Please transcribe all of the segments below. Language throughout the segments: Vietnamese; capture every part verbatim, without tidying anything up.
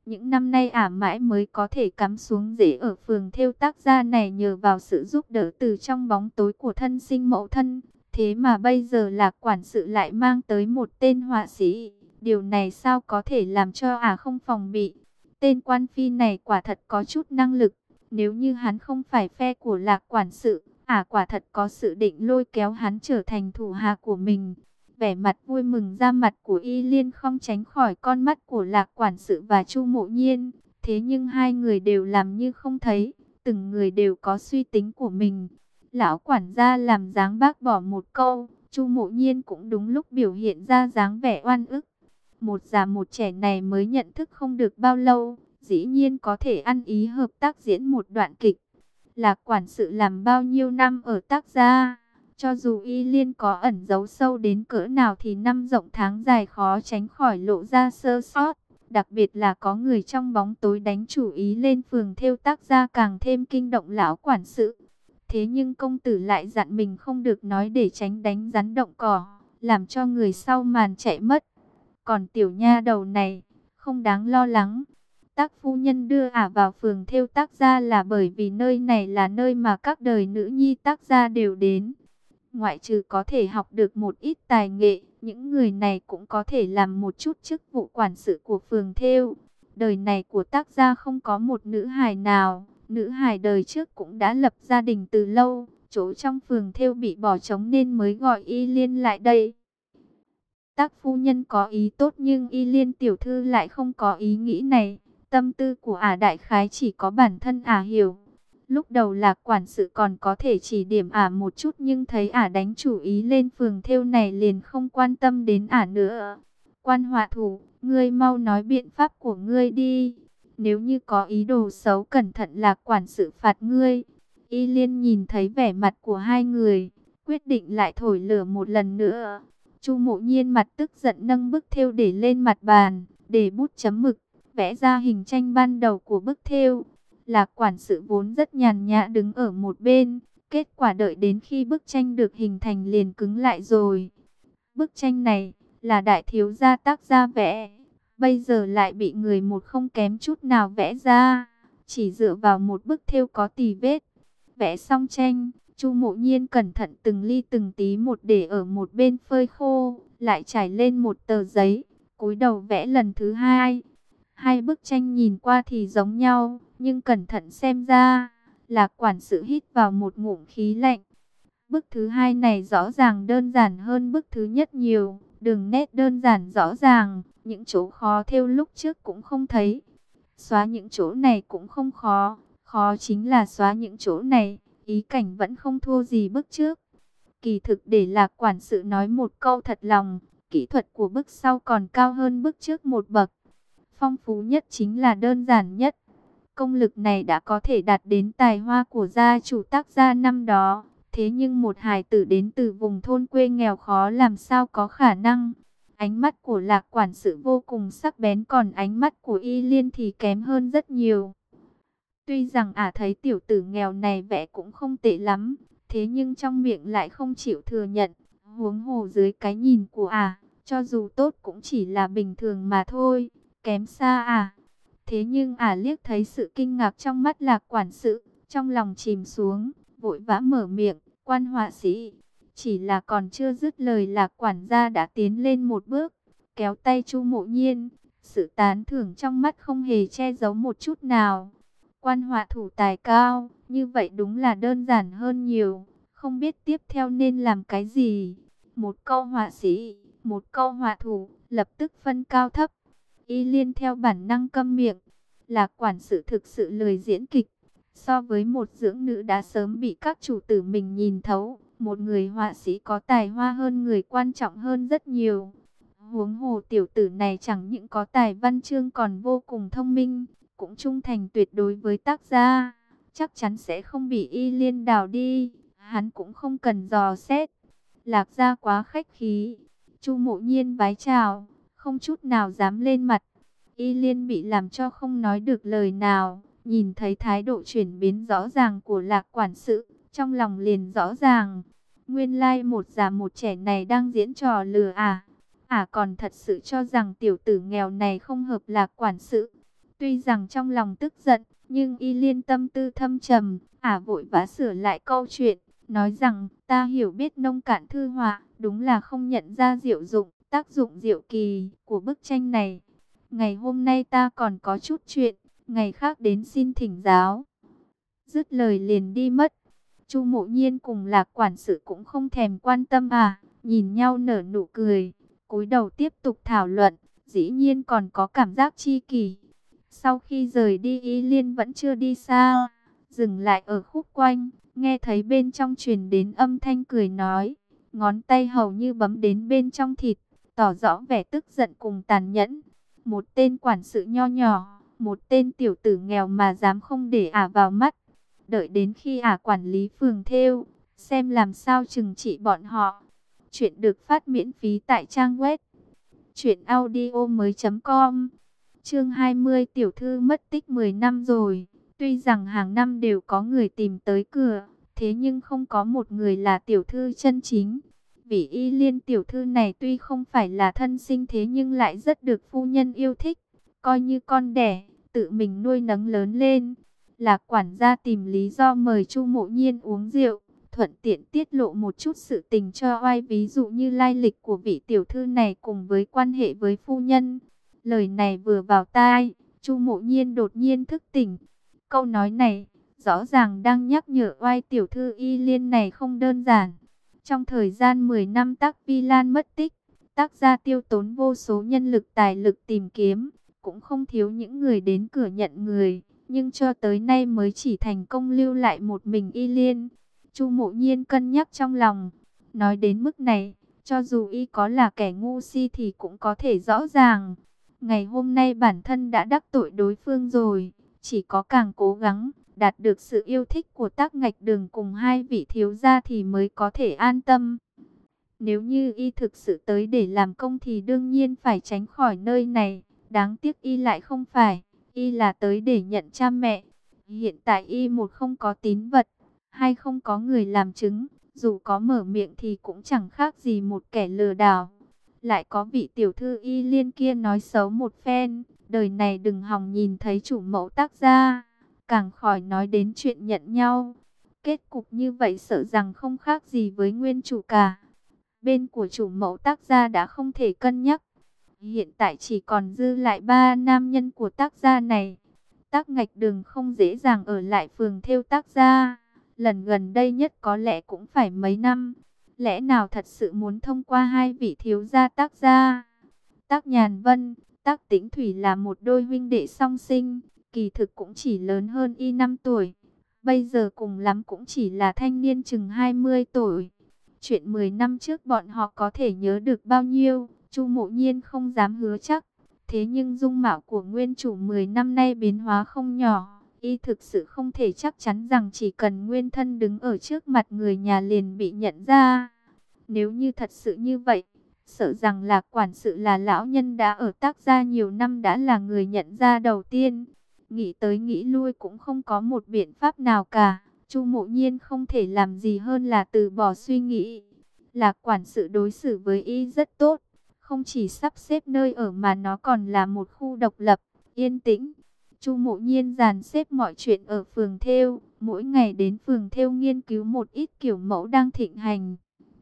Những năm nay ả mãi mới có thể cắm xuống rễ ở phường thêu tác gia này nhờ vào sự giúp đỡ từ trong bóng tối của thân sinh mẫu thân. Thế mà bây giờ Lạc quản sự lại mang tới một tên họa sĩ. Điều này sao có thể làm cho ả không phòng bị. Tên quan phi này quả thật có chút năng lực. Nếu như hắn không phải phe của Lạc quản sự, ả quả thật có sự định lôi kéo hắn trở thành thủ hạ của mình. Vẻ mặt vui mừng ra mặt của Y Liên không tránh khỏi con mắt của Lạc quản sự và Chu Mộ Nhiên. Thế nhưng hai người đều làm như không thấy, từng người đều có suy tính của mình. Lão quản gia làm dáng bác bỏ một câu, Chu Mộ Nhiên cũng đúng lúc biểu hiện ra dáng vẻ oan ức. Một già một trẻ này mới nhận thức không được bao lâu, dĩ nhiên có thể ăn ý hợp tác diễn một đoạn kịch. Lạc quản sự làm bao nhiêu năm ở tác gia, cho dù Y Liên có ẩn giấu sâu đến cỡ nào thì năm rộng tháng dài khó tránh khỏi lộ ra sơ sót. Đặc biệt là có người trong bóng tối đánh chủ ý lên phường thêu tác gia càng thêm kinh động lão quản sự. Thế nhưng công tử lại dặn mình không được nói để tránh đánh rắn động cỏ, làm cho người sau màn chạy mất. Còn tiểu nha đầu này, không đáng lo lắng. Tác phu nhân đưa ả vào phường thêu tác gia là bởi vì nơi này là nơi mà các đời nữ nhi tác gia đều đến. Ngoại trừ có thể học được một ít tài nghệ, những người này cũng có thể làm một chút chức vụ quản sự của phường thêu. Đời này của tác gia không có một nữ hài nào, nữ hài đời trước cũng đã lập gia đình từ lâu, chỗ trong phường thêu bị bỏ trống nên mới gọi Y Liên lại đây. Tác phu nhân có ý tốt nhưng Y Liên tiểu thư lại không có ý nghĩ này. Tâm tư của ả đại khái chỉ có bản thân ả hiểu. Lúc đầu Lạc quản sự còn có thể chỉ điểm ả một chút nhưng thấy ả đánh chủ ý lên phường thêu này liền không quan tâm đến ả nữa. Quan họa thủ, ngươi mau nói biện pháp của ngươi đi. Nếu như có ý đồ xấu cẩn thận Lạc quản sự phạt ngươi. Y Liên nhìn thấy vẻ mặt của hai người, quyết định lại thổi lửa một lần nữa. Chu Mộ Nhiên mặt tức giận nâng bức thêu để lên mặt bàn, để bút chấm mực, vẽ ra hình tranh ban đầu của bức thêu. Lạc quản sự vốn rất nhàn nhã đứng ở một bên, kết quả đợi đến khi bức tranh được hình thành liền cứng lại rồi. Bức tranh này là đại thiếu gia tác gia vẽ, bây giờ lại bị người một không kém chút nào vẽ ra, chỉ dựa vào một bức thêu có tì vết. Vẽ xong tranh, Chu Mộ Nhiên cẩn thận từng ly từng tí một để ở một bên phơi khô, lại trải lên một tờ giấy, cúi đầu vẽ lần thứ hai. Hai bức tranh nhìn qua thì giống nhau, nhưng cẩn thận xem ra, Lạc quản sự hít vào một ngụm khí lạnh. Bức thứ hai này rõ ràng đơn giản hơn bức thứ nhất nhiều, đường nét đơn giản rõ ràng, những chỗ khó thêu lúc trước cũng không thấy. Xóa những chỗ này cũng không khó, khó chính là xóa những chỗ này, ý cảnh vẫn không thua gì bức trước. Kỳ thực để Lạc quản sự nói một câu thật lòng, kỹ thuật của bức sau còn cao hơn bức trước một bậc. Phong phú nhất chính là đơn giản nhất. Công lực này đã có thể đạt đến tài hoa của gia chủ tác gia năm đó. Thế nhưng một hài tử đến từ vùng thôn quê nghèo khó làm sao có khả năng. Ánh mắt của Lạc quản sự vô cùng sắc bén, còn ánh mắt của Y Liên thì kém hơn rất nhiều. Tuy rằng ả thấy tiểu tử nghèo này vẽ cũng không tệ lắm, thế nhưng trong miệng lại không chịu thừa nhận. Huống hồ dưới cái nhìn của ả, cho dù tốt cũng chỉ là bình thường mà thôi, kém xa à. Thế nhưng ả liếc thấy sự kinh ngạc trong mắt Lạc quản sự, trong lòng chìm xuống, vội vã mở miệng, quan họa sĩ. Chỉ là còn chưa dứt lời Lạc quản gia đã tiến lên một bước, kéo tay Chu Mộ Nhiên, sự tán thưởng trong mắt không hề che giấu một chút nào. Quan họa thủ tài cao, như vậy đúng là đơn giản hơn nhiều, không biết tiếp theo nên làm cái gì. Một câu họa sĩ, một câu họa thủ, lập tức phân cao thấp. Y Liên theo bản năng câm miệng. Lạc quản sự thực sự lười diễn kịch. So với một dưỡng nữ đã sớm bị các chủ tử mình nhìn thấu, một người họa sĩ có tài hoa hơn người quan trọng hơn rất nhiều. Huống hồ tiểu tử này chẳng những có tài văn chương còn vô cùng thông minh, cũng trung thành tuyệt đối với tác gia, chắc chắn sẽ không bị Y Liên đào đi, hắn cũng không cần dò xét. Lạc gia quá khách khí. Chu Mộ Nhiên vái chào, không chút nào dám lên mặt. Y Liên bị làm cho không nói được lời nào, nhìn thấy thái độ chuyển biến rõ ràng của Lạc quản sự, trong lòng liền rõ ràng. Nguyên lai một già một trẻ này đang diễn trò lừa à. À còn thật sự cho rằng tiểu tử nghèo này không hợp Lạc quản sự. Tuy rằng trong lòng tức giận, nhưng Y Liên tâm tư thâm trầm, ả vội vã sửa lại câu chuyện, nói rằng ta hiểu biết nông cạn thư họa, đúng là không nhận ra diệu dụng, tác dụng diệu kỳ của bức tranh này. Ngày hôm nay ta còn có chút chuyện, ngày khác đến xin thỉnh giáo. Dứt lời liền đi mất. Chu Mộ Nhiên cùng Lạc quản sự cũng không thèm quan tâm à, nhìn nhau nở nụ cười, cúi đầu tiếp tục thảo luận, dĩ nhiên còn có cảm giác chi kỷ. Sau khi rời đi Y Liên vẫn chưa đi xa, dừng lại ở khúc quanh, nghe thấy bên trong truyền đến âm thanh cười nói, ngón tay hầu như bấm đến bên trong thịt, tỏ rõ vẻ tức giận cùng tàn nhẫn. Một tên quản sự nho nhỏ, một tên tiểu tử nghèo mà dám không để ả vào mắt. Đợi đến khi ả quản lý phường thêu, xem làm sao trừng trị bọn họ. Chuyện được phát miễn phí tại trang web truyện audio mới.com. Chương hai mươi, tiểu thư mất tích mười năm rồi. Tuy rằng hàng năm đều có người tìm tới cửa, thế nhưng không có một người là tiểu thư chân chính. Vị Y Liên tiểu thư này tuy không phải là thân sinh thế nhưng lại rất được phu nhân yêu thích, coi như con đẻ, tự mình nuôi nấng lớn lên. Lạc quản gia tìm lý do mời Chu Mộ Nhiên uống rượu, thuận tiện tiết lộ một chút sự tình cho oai, ví dụ như lai lịch của vị tiểu thư này cùng với quan hệ với phu nhân. Lời này vừa vào tai, Chu Mộ Nhiên đột nhiên thức tỉnh. Câu nói này rõ ràng đang nhắc nhở oai tiểu thư Y Liên này không đơn giản. Trong thời gian mười năm Tắc Vi Lan mất tích, tác gia tiêu tốn vô số nhân lực tài lực tìm kiếm, cũng không thiếu những người đến cửa nhận người, nhưng cho tới nay mới chỉ thành công lưu lại một mình Y Liên. Chu Mộ Nhiên cân nhắc trong lòng, nói đến mức này, cho dù y có là kẻ ngu si thì cũng có thể rõ ràng. Ngày hôm nay bản thân đã đắc tội đối phương rồi, chỉ có càng cố gắng đạt được sự yêu thích của Tắc Ngạch Đường cùng hai vị thiếu gia thì mới có thể an tâm. Nếu như y thực sự tới để làm công thì đương nhiên phải tránh khỏi nơi này. Đáng tiếc y lại không phải, y là tới để nhận cha mẹ. Hiện tại y một không có tín vật, hai không có người làm chứng, dù có mở miệng thì cũng chẳng khác gì một kẻ lừa đảo. Lại có vị tiểu thư Y Liên kia nói xấu một phen, đời này đừng hòng nhìn thấy chủ mẫu Tắc gia, càng khỏi nói đến chuyện nhận nhau. Kết cục như vậy sợ rằng không khác gì với nguyên chủ cả. Bên của chủ mẫu Tắc gia đã không thể cân nhắc. Hiện tại chỉ còn dư lại ba nam nhân của Tắc gia này. Tắc Ngạch Đường không dễ dàng ở lại phường thêu Tắc gia. Lần gần đây nhất có lẽ cũng phải mấy năm. Lẽ nào thật sự muốn thông qua hai vị thiếu gia Tắc gia? Tắc Nhàn Vân, Tắc Tĩnh Thủy là một đôi huynh đệ song sinh, kỳ thực cũng chỉ lớn hơn y năm tuổi. Bây giờ cùng lắm cũng chỉ là thanh niên chừng hai mươi tuổi. Chuyện mười năm trước bọn họ có thể nhớ được bao nhiêu, Chu Mộ Nhiên không dám hứa chắc. Thế nhưng dung mạo của nguyên chủ mười năm nay biến hóa không nhỏ. Y thực sự không thể chắc chắn rằng chỉ cần nguyên thân đứng ở trước mặt người nhà liền bị nhận ra. Nếu như thật sự như vậy, sợ rằng Lạc quản sự là lão nhân đã ở Tắc gia nhiều năm đã là người nhận ra đầu tiên. Nghĩ tới nghĩ lui cũng không có một biện pháp nào cả. Chu Mộ Nhiên không thể làm gì hơn là từ bỏ suy nghĩ. Lạc quản sự đối xử với y rất tốt. Không chỉ sắp xếp nơi ở mà nó còn là một khu độc lập, yên tĩnh. Chu Mộ Nhiên dàn xếp mọi chuyện ở phường thêu, mỗi ngày đến phường thêu nghiên cứu một ít kiểu mẫu đang thịnh hành.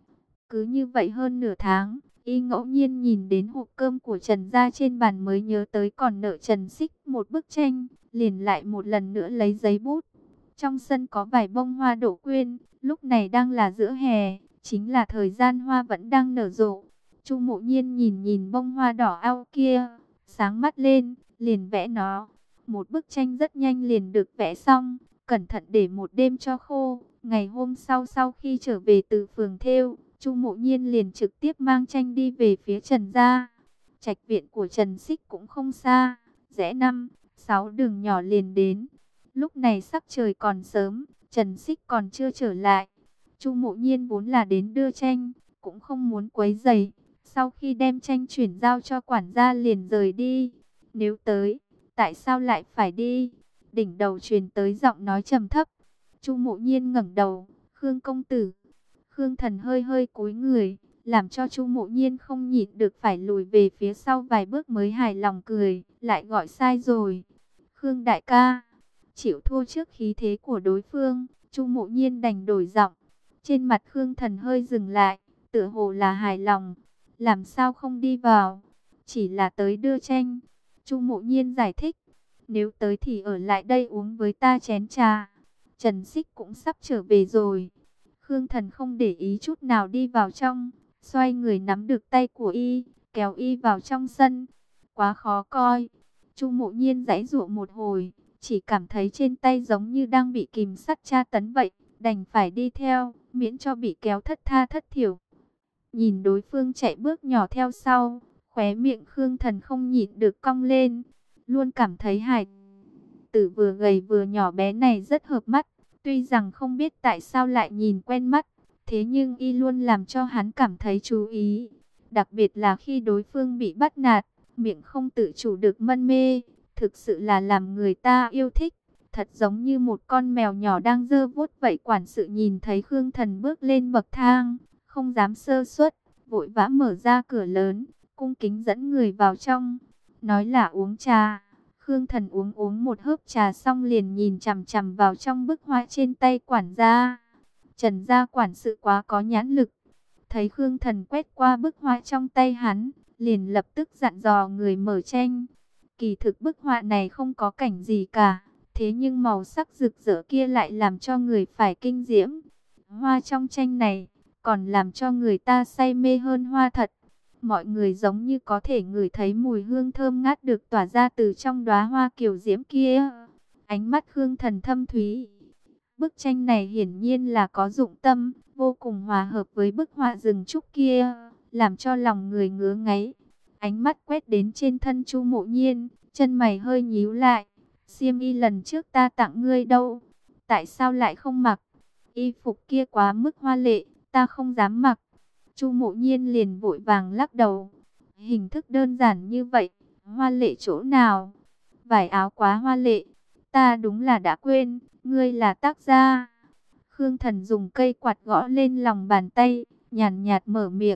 Cứ như vậy hơn nửa tháng, y ngẫu nhiên nhìn đến hộp cơm của Trần gia trên bàn mới nhớ tới còn nợ Trần Xích một bức tranh, liền lại một lần nữa lấy giấy bút. Trong sân có vài bông hoa đỗ quyên, lúc này đang là giữa hè, chính là thời gian hoa vẫn đang nở rộ. Chu Mộ Nhiên nhìn nhìn bông hoa đỏ ao kia, sáng mắt lên, liền vẽ nó. Một bức tranh rất nhanh liền được vẽ xong, cẩn thận để một đêm cho khô. Ngày hôm sau sau khi trở về từ phường thêu, Chu Mộ Nhiên liền trực tiếp mang tranh đi về phía Trần gia. Trạch viện của Trần Xích cũng không xa, rẽ năm, sáu đường nhỏ liền đến. Lúc này sắc trời còn sớm, Trần Xích còn chưa trở lại. Chu Mộ Nhiên vốn là đến đưa tranh, cũng không muốn quấy rầy. Sau khi đem tranh chuyển giao cho quản gia liền rời đi. Nếu tới, tại sao lại phải đi? Đỉnh đầu truyền tới giọng nói trầm thấp. Chu Mộ Nhiên ngẩng đầu, Khương công tử. Khương Thần hơi hơi cúi người, làm cho Chu Mộ Nhiên không nhịn được phải lùi về phía sau vài bước mới hài lòng cười, lại gọi sai rồi. Khương đại ca, chịu thua trước khí thế của đối phương, Chu Mộ Nhiên đành đổi giọng. Trên mặt Khương Thần hơi dừng lại, tựa hồ là hài lòng. Làm sao không đi vào? Chỉ là tới đưa tranh. Chu Mộ Nhiên giải thích. Nếu tới thì ở lại đây uống với ta chén trà. Trần Xích cũng sắp trở về rồi. Khương Thần không để ý chút nào đi vào trong. Xoay người nắm được tay của y, kéo y vào trong sân. Quá khó coi. Chu Mộ Nhiên giãy giụa một hồi, chỉ cảm thấy trên tay giống như đang bị kìm sắt tra tấn vậy, đành phải đi theo, miễn cho bị kéo thất tha thất thiểu. Nhìn đối phương chạy bước nhỏ theo sau, khóe miệng Khương Thần không nhịn được cong lên, luôn cảm thấy hài tử vừa gầy vừa nhỏ bé này rất hợp mắt. Tuy rằng không biết tại sao lại nhìn quen mắt, thế nhưng y luôn làm cho hắn cảm thấy chú ý. Đặc biệt là khi đối phương bị bắt nạt, miệng không tự chủ được mân mê, thực sự là làm người ta yêu thích. Thật giống như một con mèo nhỏ đang giơ vuốt vậy. Quản sự nhìn thấy Khương Thần bước lên bậc thang, không dám sơ suất, vội vã mở ra cửa lớn, cung kính dẫn người vào trong. Nói là uống trà. Khương Thần uống uống một hớp trà xong liền nhìn chằm chằm vào trong bức họa trên tay quản gia. Trần gia quản sự quá có nhãn lực. Thấy Khương Thần quét qua bức họa trong tay hắn, liền lập tức dặn dò người mở tranh. Kỳ thực bức họa này không có cảnh gì cả, thế nhưng màu sắc rực rỡ kia lại làm cho người phải kinh diễm. Hoa trong tranh này còn làm cho người ta say mê hơn hoa thật. Mọi người giống như có thể ngửi thấy mùi hương thơm ngát được tỏa ra từ trong đóa hoa kiều diễm kia. Ánh mắt Khương Thần thâm thúy. Bức tranh này hiển nhiên là có dụng tâm, vô cùng hòa hợp với bức họa rừng trúc kia, làm cho lòng người ngứa ngáy. Ánh mắt quét đến trên thân Chu Mộ Nhiên, chân mày hơi nhíu lại. Xiêm y lần trước ta tặng ngươi đâu? Tại sao lại không mặc? Y phục kia quá mức hoa lệ, ta không dám mặc. Chu Mộ Nhiên liền vội vàng lắc đầu. Hình thức đơn giản như vậy, hoa lệ chỗ nào? Vải áo quá hoa lệ, ta đúng là đã quên, ngươi là tác gia. Khương Thần dùng cây quạt gõ lên lòng bàn tay, nhàn nhạt mở miệng.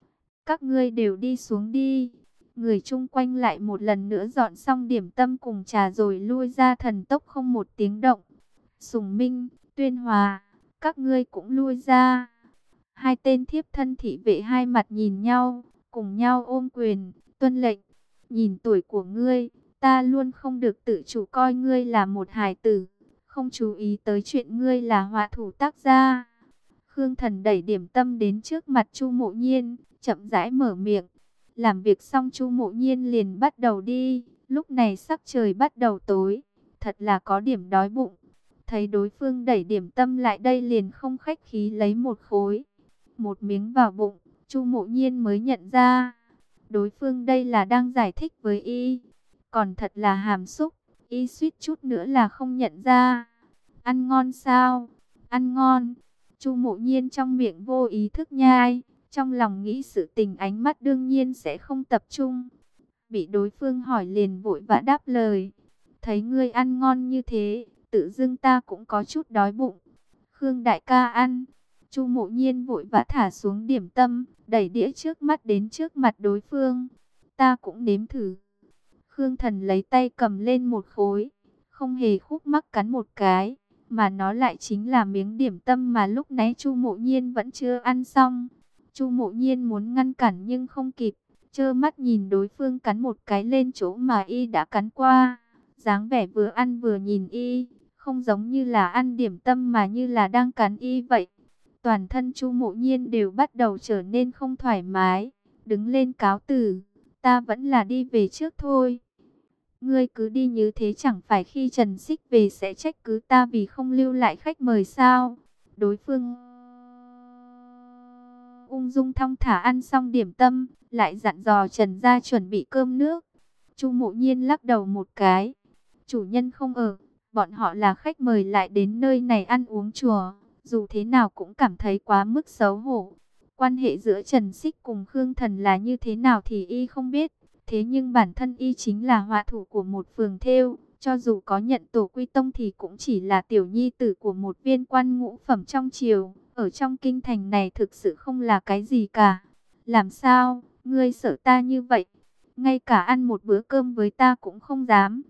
Các ngươi đều đi xuống đi. Người chung quanh lại một lần nữa dọn xong điểm tâm cùng trà rồi lui ra thần tốc không một tiếng động. Sùng Minh, Tuyên Hòa, các ngươi cũng lui ra. Hai tên thiếp thân thị vệ hai mặt nhìn nhau, cùng nhau ôm quyền, tuân lệnh. Nhìn tuổi của ngươi, ta luôn không được tự chủ coi ngươi là một hài tử, không chú ý tới chuyện ngươi là họa thủ tác gia. Khương Thần đẩy điểm tâm đến trước mặt Chu Mộ Nhiên, chậm rãi mở miệng. Làm việc xong Chu Mộ Nhiên liền bắt đầu đi, lúc này sắc trời bắt đầu tối, thật là có điểm đói bụng. Thấy đối phương đẩy điểm tâm lại đây liền không khách khí lấy một khối. Một miếng vào bụng, Chu Mộ Nhiên mới nhận ra. Đối phương đây là đang giải thích với y. Còn thật là hàm xúc, y suýt chút nữa là không nhận ra. Ăn ngon sao? Ăn ngon. Chu Mộ Nhiên trong miệng vô ý thức nhai, trong lòng nghĩ sự tình, ánh mắt đương nhiên sẽ không tập trung. Bị đối phương hỏi liền vội vã đáp lời. Thấy ngươi ăn ngon như thế, tự dưng ta cũng có chút đói bụng. Khương đại ca ăn. Chu Mộ Nhiên vội vã thả xuống điểm tâm, đẩy đĩa trước mắt đến trước mặt đối phương. Ta cũng nếm thử. Khương Thần lấy tay cầm lên một khối, không hề khúc mắc cắn một cái, mà nó lại chính là miếng điểm tâm mà lúc nãy Chu Mộ Nhiên vẫn chưa ăn xong. Chu Mộ Nhiên muốn ngăn cản nhưng không kịp, trơ mắt nhìn đối phương cắn một cái lên chỗ mà y đã cắn qua. Dáng vẻ vừa ăn vừa nhìn y, không giống như là ăn điểm tâm mà như là đang cắn y vậy. Toàn thân Chu Mộ Nhiên đều bắt đầu trở nên không thoải mái, đứng lên cáo từ, ta vẫn là đi về trước thôi. Ngươi cứ đi như thế chẳng phải khi Trần Xích về sẽ trách cứ ta vì không lưu lại khách mời sao? Đối phương ung dung thong thả ăn xong điểm tâm, lại dặn dò Trần gia chuẩn bị cơm nước. Chu Mộ Nhiên lắc đầu một cái. Chủ nhân không ở, bọn họ là khách mời lại đến nơi này ăn uống chùa, dù thế nào cũng cảm thấy quá mức xấu hổ. Quan hệ giữa Trần Xích cùng Khương Thần là như thế nào thì y không biết. Thế nhưng bản thân y chính là họa thủ của một phường thêu, cho dù có nhận tổ quy tông thì cũng chỉ là tiểu nhi tử của một viên quan ngũ phẩm trong triều. Ở trong kinh thành này thực sự không là cái gì cả. Làm sao, ngươi sợ ta như vậy? Ngay cả ăn một bữa cơm với ta cũng không dám.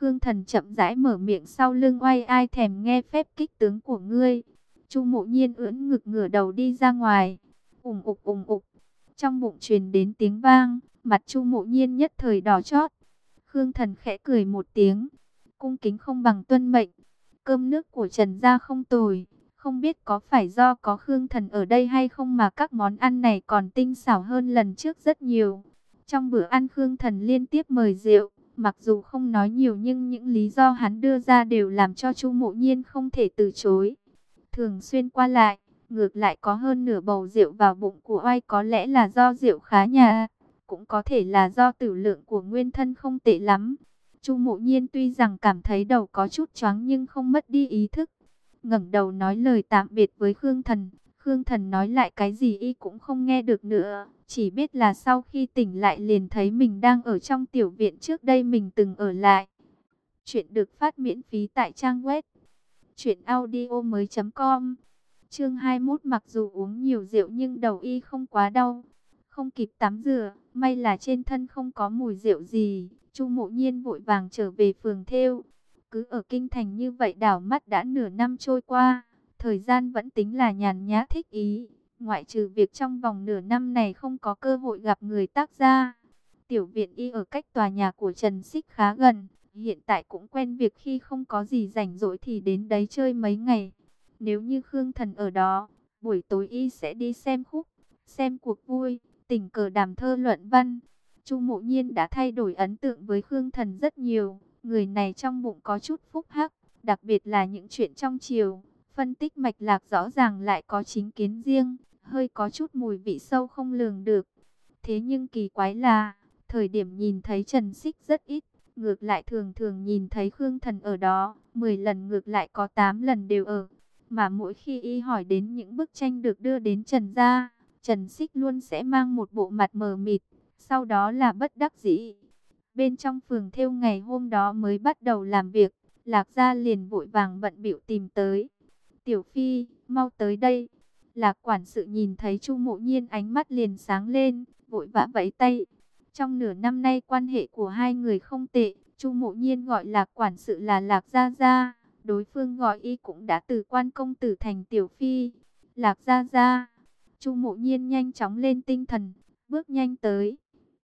Khương Thần chậm rãi mở miệng, sau lưng oai ai thèm nghe phép kích tướng của ngươi. Chu Mộ Nhiên ưỡn ngực ngửa đầu đi ra ngoài. Ùng ục ùng ục. Trong bụng truyền đến tiếng vang, mặt Chu Mộ Nhiên nhất thời đỏ chót. Khương Thần khẽ cười một tiếng, cung kính không bằng tuân mệnh. Cơm nước của Trần gia không tồi, không biết có phải do có Khương Thần ở đây hay không mà các món ăn này còn tinh xảo hơn lần trước rất nhiều. Trong bữa ăn Khương Thần liên tiếp mời rượu, mặc dù không nói nhiều nhưng những lý do hắn đưa ra đều làm cho Chu Mộ Nhiên không thể từ chối. Thường xuyên qua lại, ngược lại có hơn nửa bầu rượu vào bụng của oai, có lẽ là do rượu khá nhà, cũng có thể là do tử lượng của nguyên thân không tệ lắm. Chu Mộ Nhiên tuy rằng cảm thấy đầu có chút choáng nhưng không mất đi ý thức. Ngẩng đầu nói lời tạm biệt với Khương Thần. Khương Thần nói lại cái gì y cũng không nghe được nữa, chỉ biết là sau khi tỉnh lại liền thấy mình đang ở trong tiểu viện trước đây mình từng ở lại. Chuyện được phát miễn phí tại trang web truyện audio mới chấm com. Chương hai mươi mốt. Mặc dù uống nhiều rượu nhưng đầu y không quá đau. Không kịp tắm rửa, may là trên thân không có mùi rượu gì. Chu Mộ Nhiên vội vàng trở về phường thêu. Cứ ở kinh thành như vậy đảo mắt đã nửa năm trôi qua, thời gian vẫn tính là nhàn nhã thích ý. Ngoại trừ việc trong vòng nửa năm này không có cơ hội gặp người tác gia. Tiểu viện y ở cách tòa nhà của Trần Xích khá gần, hiện tại cũng quen việc khi không có gì rảnh rỗi thì đến đấy chơi mấy ngày. Nếu như Khương Thần ở đó, buổi tối y sẽ đi xem khúc, xem cuộc vui, tình cờ đàm thơ luận văn. Chu Mộ Nhiên đã thay đổi ấn tượng với Khương Thần rất nhiều. Người này trong bụng có chút phúc hắc, đặc biệt là những chuyện trong triều, phân tích mạch lạc rõ ràng lại có chính kiến riêng, hơi có chút mùi vị sâu không lường được. Thế nhưng kỳ quái là, thời điểm nhìn thấy Trần Xích rất ít, ngược lại thường thường nhìn thấy Khương Thần ở đó, mười lần ngược lại có tám lần đều ở. Mà mỗi khi y hỏi đến những bức tranh được đưa đến Trần gia, Trần Xích luôn sẽ mang một bộ mặt mờ mịt, sau đó là bất đắc dĩ. Bên trong phường thêu ngày hôm đó mới bắt đầu làm việc, Lạc Gia liền vội vàng bận bịu tìm tới. Tiểu Phi, mau tới đây. Lạc quản sự nhìn thấy Chu Mộ Nhiên ánh mắt liền sáng lên, vội vã vẫy tay. Trong nửa năm nay quan hệ của hai người không tệ, Chu Mộ Nhiên gọi Lạc quản sự là Lạc Gia Gia, đối phương gọi y cũng đã từ quan công tử thành Tiểu Phi. Lạc Gia Gia. Chu Mộ Nhiên nhanh chóng lên tinh thần, bước nhanh tới.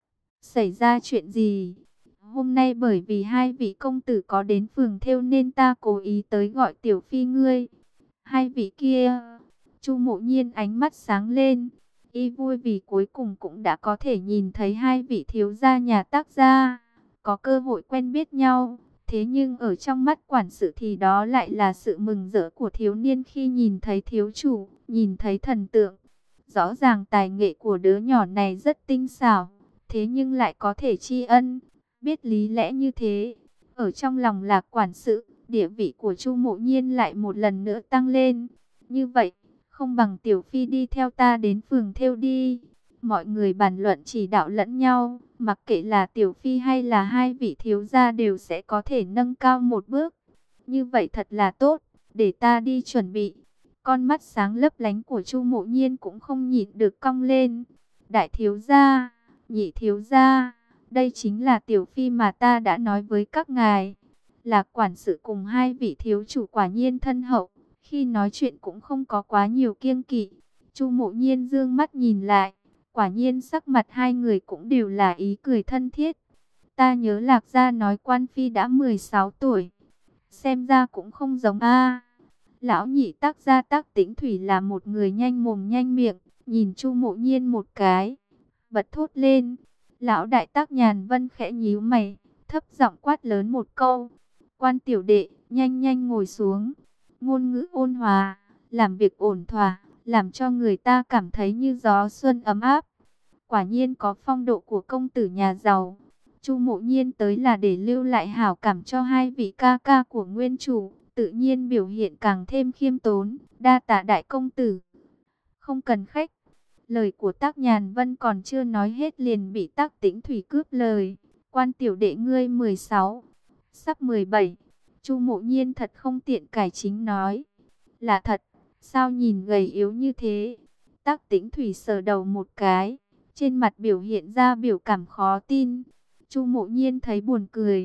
Xảy ra chuyện gì? Hôm nay bởi vì hai vị công tử có đến phường thêu nên ta cố ý tới gọi Tiểu Phi ngươi. Hai vị kia. Chu Mộ Nhiên ánh mắt sáng lên. Y vui vì cuối cùng cũng đã có thể nhìn thấy hai vị thiếu gia nhà tác gia, có cơ hội quen biết nhau. Thế nhưng ở trong mắt quản sự thì đó lại là sự mừng rỡ của thiếu niên khi nhìn thấy thiếu chủ, nhìn thấy thần tượng. Rõ ràng tài nghệ của đứa nhỏ này rất tinh xảo, thế nhưng lại có thể tri ân, biết lý lẽ như thế. Ở trong lòng Lạc quản sự, địa vị của Chu Mộ Nhiên lại một lần nữa tăng lên. Như vậy, không bằng Tiểu Phi đi theo ta đến phường thêu đi. Mọi người bàn luận chỉ đạo lẫn nhau, mặc kệ là Tiểu Phi hay là hai vị thiếu gia đều sẽ có thể nâng cao một bước. Như vậy thật là tốt, để ta đi chuẩn bị. Con mắt sáng lấp lánh của Chu Mộ Nhiên cũng không nhịn được cong lên. Đại thiếu gia, nhị thiếu gia, đây chính là Tiểu Phi mà ta đã nói với các ngài. Lạc quản sự cùng hai vị thiếu chủ quả nhiên thân hậu, khi nói chuyện cũng không có quá nhiều kiêng kỵ. Chu Mộ Nhiên dương mắt nhìn lại, quả nhiên sắc mặt hai người cũng đều là ý cười thân thiết. Ta nhớ Lạc gia nói quan phi đã mười sáu tuổi, xem ra cũng không giống a. Lão nhị Tác gia Tác Tĩnh Thủy là một người nhanh mồm nhanh miệng, nhìn Chu Mộ Nhiên một cái, bật thốt lên. Lão đại Tác Nhàn Vân khẽ nhíu mày, thấp giọng quát lớn một câu. Quan tiểu đệ, nhanh nhanh ngồi xuống. Ngôn ngữ ôn hòa, làm việc ổn thỏa, làm cho người ta cảm thấy như gió xuân ấm áp. Quả nhiên có phong độ của công tử nhà giàu. Chu Mộ Nhiên tới là để lưu lại hảo cảm cho hai vị ca ca của nguyên chủ, tự nhiên biểu hiện càng thêm khiêm tốn, đa tạ đại công tử. Không cần khách. Lời của Tác Nhàn Vân còn chưa nói hết liền bị Tác Tĩnh Thủy cướp lời. Quan tiểu đệ ngươi mười sáu, sắp mười bảy. Chu Mộ Nhiên thật không tiện cải chính nói. Là thật, sao nhìn gầy yếu như thế? Tác Tĩnh Thủy sờ đầu một cái, trên mặt biểu hiện ra biểu cảm khó tin. Chu Mộ Nhiên thấy buồn cười,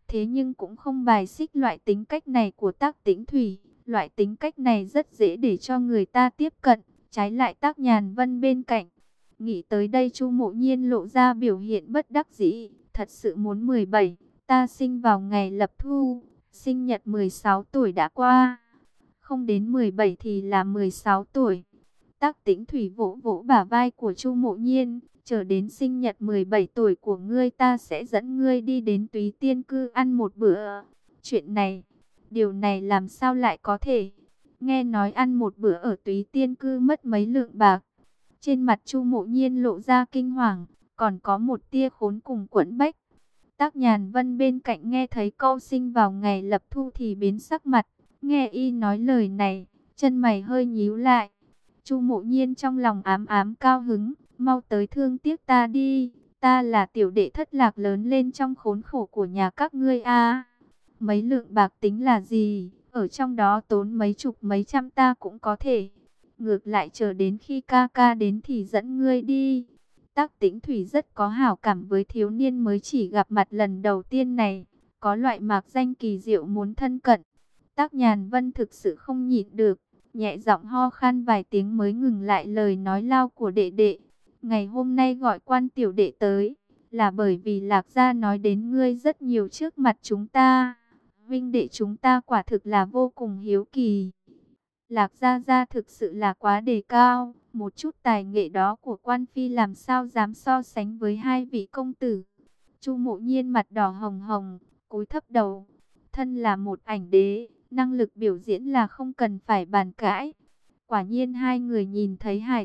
Thế nhưng cũng không bài xích loại tính cách này của Tắc Tĩnh Thủy. Loại tính cách này rất dễ để cho người ta tiếp cận. Trái lại Tắc Nhàn Vân bên cạnh. Nghĩ tới đây Chu Mộ Nhiên lộ ra biểu hiện bất đắc dĩ. Thật sự muốn mười bảy. Ta sinh vào ngày lập thu. Sinh nhật mười sáu tuổi đã qua. Không đến mười bảy thì là mười sáu tuổi. Tắc Tĩnh Thủy vỗ vỗ bả vai của Chu Mộ Nhiên. Chờ đến sinh nhật mười bảy tuổi của ngươi ta sẽ dẫn ngươi đi đến Túy Tiên Cư ăn một bữa. Chuyện này, điều này làm sao lại có thể? Nghe nói ăn một bữa ở Túy Tiên Cư mất mấy lượng bạc. Trên mặt Chu Mộ Nhiên lộ ra kinh hoàng, còn có một tia khốn cùng quẫn bách. Tắc Nhàn Vân bên cạnh nghe thấy câu sinh vào ngày lập thu thì biến sắc mặt. Nghe y nói lời này, chân mày hơi nhíu lại. Chu Mộ Nhiên trong lòng ám ám cao hứng. Mau tới thương tiếc ta đi, ta là tiểu đệ thất lạc lớn lên trong khốn khổ của nhà các ngươi a. Mấy lượng bạc tính là gì, ở trong đó tốn mấy chục mấy trăm ta cũng có thể. Ngược lại chờ đến khi ca ca đến thì dẫn ngươi đi. Tắc Tĩnh Thủy rất có hảo cảm với thiếu niên mới chỉ gặp mặt lần đầu tiên này, có loại mạc danh kỳ diệu muốn thân cận. Tắc Nhàn Vân thực sự không nhịn được, nhẹ giọng ho khan vài tiếng mới ngừng lại lời nói lao của đệ đệ. Ngày hôm nay gọi Quan tiểu đệ tới, là bởi vì Lạc gia nói đến ngươi rất nhiều trước mặt chúng ta. Vinh đệ chúng ta quả thực là vô cùng hiếu kỳ. Lạc gia gia thực sự là quá đề cao, một chút tài nghệ đó của Quan phi làm sao dám so sánh với hai vị công tử. Chu Mộ Nhiên mặt đỏ hồng hồng, cúi thấp đầu. Thân là một ảnh đế, năng lực biểu diễn là không cần phải bàn cãi. Quả nhiên hai người nhìn thấy hài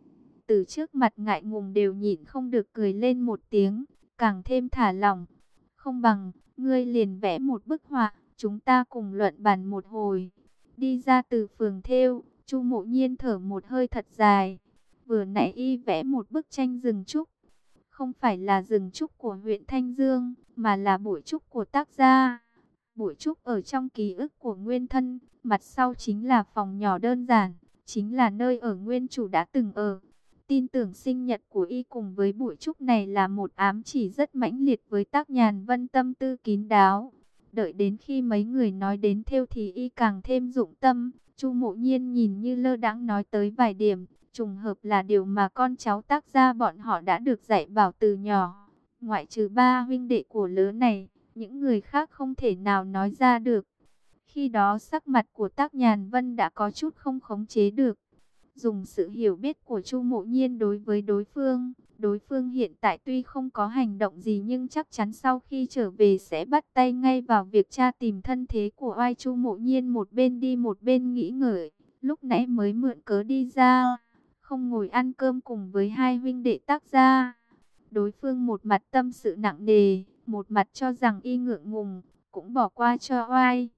từ trước mặt ngại ngùng đều nhịn không được cười lên một tiếng, càng thêm thả lỏng. Không bằng, ngươi liền vẽ một bức họa, chúng ta cùng luận bàn một hồi. Đi ra từ phường thêu, Chu Mộ Nhiên thở một hơi thật dài. Vừa nãy y vẽ một bức tranh rừng trúc. Không phải là rừng trúc của huyện Thanh Dương, mà là bụi trúc của tác gia. Bụi trúc ở trong ký ức của nguyên thân, mặt sau chính là phòng nhỏ đơn giản, chính là nơi ở nguyên chủ đã từng ở. Tin tưởng sinh nhật của y cùng với bụi trúc này là một ám chỉ rất mãnh liệt với Tắc Nhàn Vân tâm tư kín đáo. Đợi đến khi mấy người nói đến thêu thì y càng thêm dụng tâm. Chu Mộ Nhiên nhìn như lơ đãng nói tới vài điểm, trùng hợp là điều mà con cháu Tắc gia bọn họ đã được dạy bảo từ nhỏ. Ngoại trừ ba huynh đệ của lứa này, những người khác không thể nào nói ra được. Khi đó sắc mặt của Tắc Nhàn Vân đã có chút không khống chế được. Dùng sự hiểu biết của Chu Mộ Nhiên đối với đối phương, đối phương hiện tại tuy không có hành động gì nhưng chắc chắn sau khi trở về sẽ bắt tay ngay vào việc tra tìm thân thế của oai. Chu Mộ Nhiên một bên đi một bên nghĩ ngợi, lúc nãy mới mượn cớ đi ra, không ngồi ăn cơm cùng với hai huynh đệ Tắc gia. Đối phương một mặt tâm sự nặng nề, một mặt cho rằng y ngượng ngùng, cũng bỏ qua cho oai.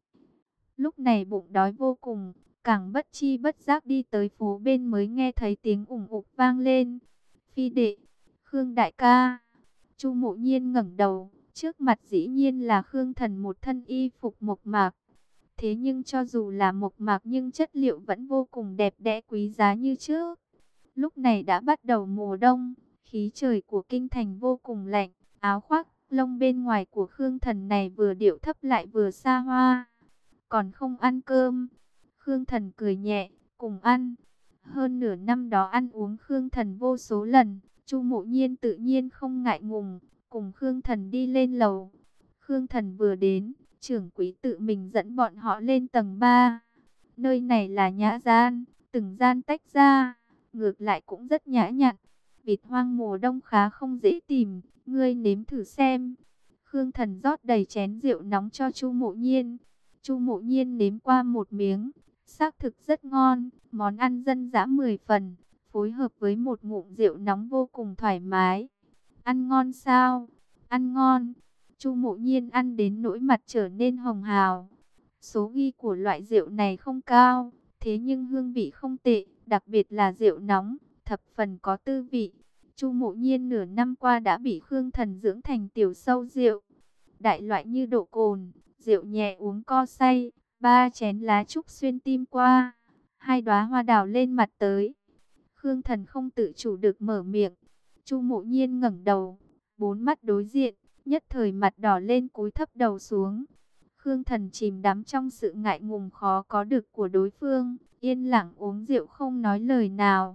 Lúc này bụng đói vô cùng, càng bất chi bất giác đi tới phố bên mới nghe thấy tiếng ủng ục vang lên. Phi đệ, Khương đại ca. Chu Mộ Nhiên ngẩng đầu, trước mặt dĩ nhiên là Khương Thần một thân y phục mộc mạc. Thế nhưng cho dù là mộc mạc nhưng chất liệu vẫn vô cùng đẹp đẽ quý giá như trước. Lúc này đã bắt đầu mùa đông, khí trời của kinh thành vô cùng lạnh, áo khoác lông bên ngoài của Khương Thần này vừa điệu thấp lại vừa xa hoa. Còn không ăn cơm? Khương Thần cười nhẹ, cùng ăn. Hơn nửa năm đó ăn uống Khương Thần vô số lần, Chu Mộ Nhiên tự nhiên không ngại ngùng, cùng Khương Thần đi lên lầu. Khương Thần vừa đến, trưởng quỹ tự mình dẫn bọn họ lên tầng ba. Nơi này là nhã gian, từng gian tách ra, ngược lại cũng rất nhã nhặn. Vịt hoang mùa đông khá không dễ tìm, ngươi nếm thử xem. Khương Thần rót đầy chén rượu nóng cho Chu Mộ Nhiên. Chu Mộ Nhiên nếm qua một miếng, xác thực rất ngon, món ăn dân dã mười phần, phối hợp với một ngụm rượu nóng vô cùng thoải mái. Ăn ngon sao? Ăn ngon. Chu Mộ Nhiên ăn đến nỗi mặt trở nên hồng hào. Số ghi của loại rượu này không cao, thế nhưng hương vị không tệ, đặc biệt là rượu nóng, thập phần có tư vị. Chu Mộ Nhiên nửa năm qua đã bị Khương Thần dưỡng thành tiểu sâu rượu. Đại loại như độ cồn, rượu nhẹ uống co say, ba chén lá trúc xuyên tim qua, hai đóa hoa đào lên mặt tới. Khương Thần không tự chủ được mở miệng. Chu Mộ Nhiên ngẩng đầu, bốn mắt đối diện, nhất thời mặt đỏ lên cúi thấp đầu xuống. Khương Thần chìm đắm trong sự ngại ngùng khó có được của đối phương, yên lặng uống rượu không nói lời nào.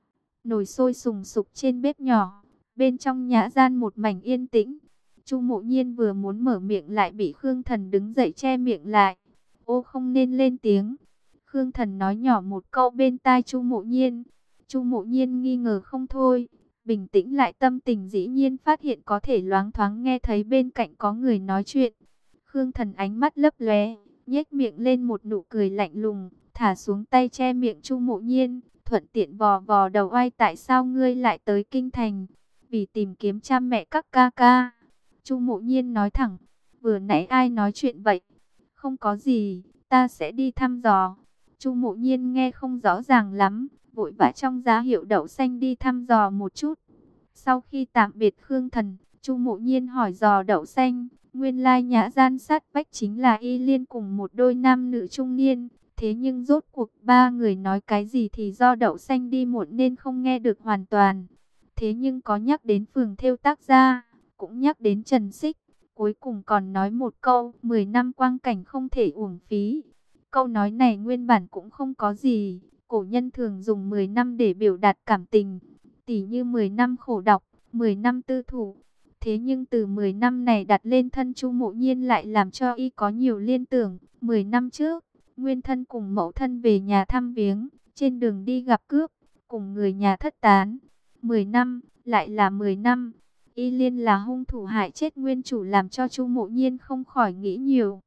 Nồi sôi sùng sục trên bếp nhỏ, bên trong nhã gian một mảnh yên tĩnh. Chu Mộ Nhiên vừa muốn mở miệng lại bị Khương Thần đứng dậy che miệng lại. Ô, không nên lên tiếng. Khương Thần nói nhỏ một câu bên tai Chu Mộ Nhiên. Chu Mộ Nhiên nghi ngờ không thôi, bình tĩnh lại tâm tình dĩ nhiên phát hiện có thể loáng thoáng nghe thấy bên cạnh có người nói chuyện. Khương Thần ánh mắt lấp lóe, nhếch miệng lên một nụ cười lạnh lùng, thả xuống tay che miệng Chu Mộ Nhiên, thuận tiện vò vò đầu oai, tại sao ngươi lại tới kinh thành? Vì tìm kiếm cha mẹ các ca ca. Chu Mộ Nhiên nói thẳng, vừa nãy ai nói chuyện vậy? Không có gì, ta sẽ đi thăm dò. Chu Mộ Nhiên nghe không rõ ràng lắm, vội vã trong giá hiệu đậu xanh đi thăm dò một chút. Sau khi tạm biệt Khương Thần, Chu Mộ Nhiên hỏi dò đậu xanh, nguyên lai nhã gian sát vách chính là Y Liên cùng một đôi nam nữ trung niên. Thế nhưng rốt cuộc ba người nói cái gì thì do đậu xanh đi muộn nên không nghe được hoàn toàn. Thế nhưng có nhắc đến phường thêu tác gia, cũng nhắc đến Trần Xích. Cuối cùng còn nói một câu, mười năm quang cảnh không thể uổng phí. Câu nói này nguyên bản cũng không có gì. Cổ nhân thường dùng mười năm để biểu đạt cảm tình. Tỉ như mười năm khổ đọc, mười năm tư thủ. Thế nhưng từ mười năm này đặt lên thân Chu Mộ Nhiên lại làm cho y có nhiều liên tưởng. mười năm trước, nguyên thân cùng mẫu thân về nhà thăm viếng, trên đường đi gặp cướp, cùng người nhà thất tán. mười năm, lại là mười năm. Y Liên là hung thủ hại chết nguyên chủ làm cho Chu Mộ Nhiên không khỏi nghĩ nhiều.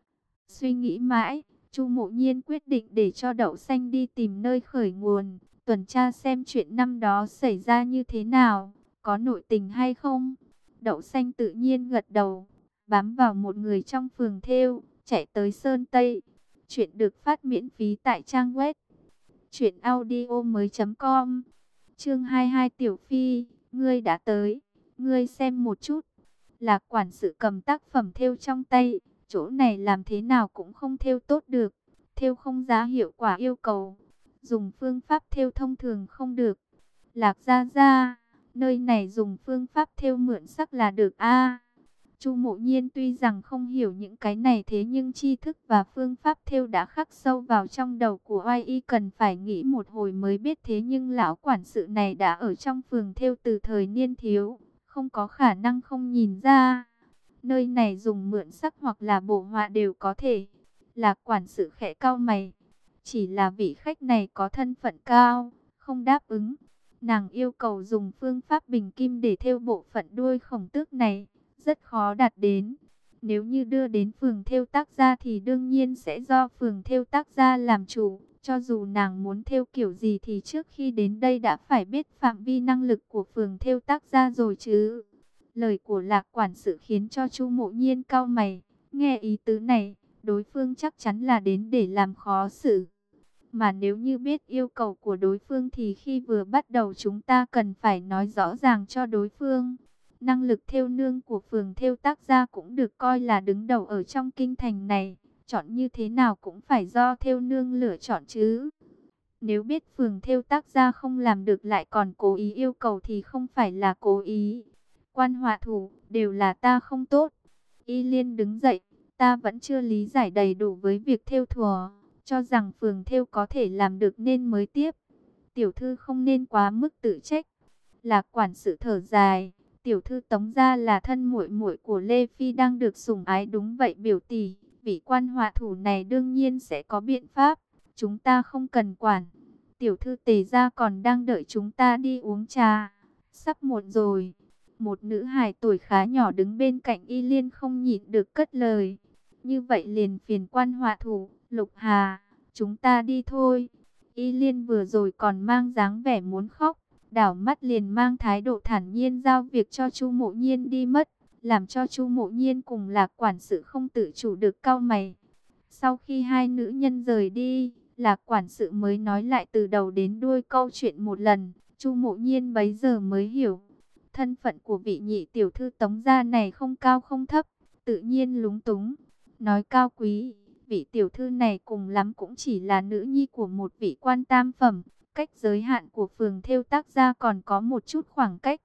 Suy nghĩ mãi, Chu Mộ Nhiên quyết định để cho đậu xanh đi tìm nơi khởi nguồn, tuần tra xem chuyện năm đó xảy ra như thế nào, có nội tình hay không. Đậu xanh tự nhiên gật đầu, bám vào một người trong phường thêu, chạy tới Sơn Tây. Chuyện được phát miễn phí tại trang web truyện audio mới chấm com. Chương hai mươi hai, Tiểu Phi, ngươi đã tới, ngươi xem một chút. Lạc quản sự cầm tác phẩm thêu trong tay, chỗ này làm thế nào cũng không thêu tốt được, thêu không ra hiệu quả yêu cầu, dùng phương pháp thêu thông thường không được. Lạc gia gia, nơi này dùng phương pháp thêu mượn sắc là được a. Chu Mộ Nhiên tuy rằng không hiểu những cái này, thế nhưng tri thức và phương pháp thêu đã khắc sâu vào trong đầu của oai y, cần phải nghĩ một hồi mới biết. Thế nhưng lão quản sự này đã ở trong phường thêu từ thời niên thiếu, không có khả năng không nhìn ra. Nơi này dùng mượn sắc hoặc là bổ họa đều có thể. Lạc quản sự khẽ cau mày, chỉ là vị khách này có thân phận cao, không đáp ứng. Nàng yêu cầu dùng phương pháp bình kim để thêu bộ phận đuôi khổng tước này, rất khó đạt đến. Nếu như đưa đến phường thêu tác gia thì đương nhiên sẽ do phường thêu tác gia làm chủ. Cho dù nàng muốn thêu kiểu gì thì trước khi đến đây đã phải biết phạm vi năng lực của phường thêu tác gia rồi chứ. Lời của Lạc quản sự khiến cho Chu Mộ Nhiên cau mày. Nghe ý tứ này, đối phương chắc chắn là đến để làm khó xử. Mà nếu như biết yêu cầu của đối phương thì khi vừa bắt đầu chúng ta cần phải nói rõ ràng cho đối phương. Năng lực thêu nương của phường thêu tác gia cũng được coi là đứng đầu ở trong kinh thành này. Chọn như thế nào cũng phải do thêu nương lựa chọn chứ. Nếu biết phường thêu tác gia không làm được lại còn cố ý yêu cầu thì không phải là cố ý. Quan họa thủ, đều là ta không tốt. Y Liên đứng dậy, ta vẫn chưa lý giải đầy đủ với việc thêu thùa, cho rằng phường thêu có thể làm được nên mới tiếp. Tiểu thư không nên quá mức tự trách. Lạc quản sự thở dài, tiểu thư Tống gia là thân muội muội của Lê Phi đang được sủng ái. Đúng vậy biểu tỷ, vị quan họa thủ này đương nhiên sẽ có biện pháp, chúng ta không cần quản. Tiểu thư Tề gia còn đang đợi chúng ta đi uống trà, sắp muộn rồi. Một nữ hài tuổi khá nhỏ đứng bên cạnh Y Liên không nhịn được cất lời. Như vậy liền phiền quan họa thủ, Lục Hà, chúng ta đi thôi. Y Liên vừa rồi còn mang dáng vẻ muốn khóc, đảo mắt liền mang thái độ thản nhiên giao việc cho Chu Mộ Nhiên đi mất, làm cho Chu Mộ Nhiên cùng Lạc quản sự không tự chủ được cau mày. Sau khi hai nữ nhân rời đi, Lạc quản sự mới nói lại từ đầu đến đuôi câu chuyện một lần. Chu Mộ Nhiên bấy giờ mới hiểu, thân phận của vị nhị tiểu thư Tống gia này không cao không thấp, tự nhiên lúng túng. Nói cao quý, vị tiểu thư này cùng lắm cũng chỉ là nữ nhi của một vị quan tam phẩm, cách giới hạn của phường thêu tác gia còn có một chút khoảng cách.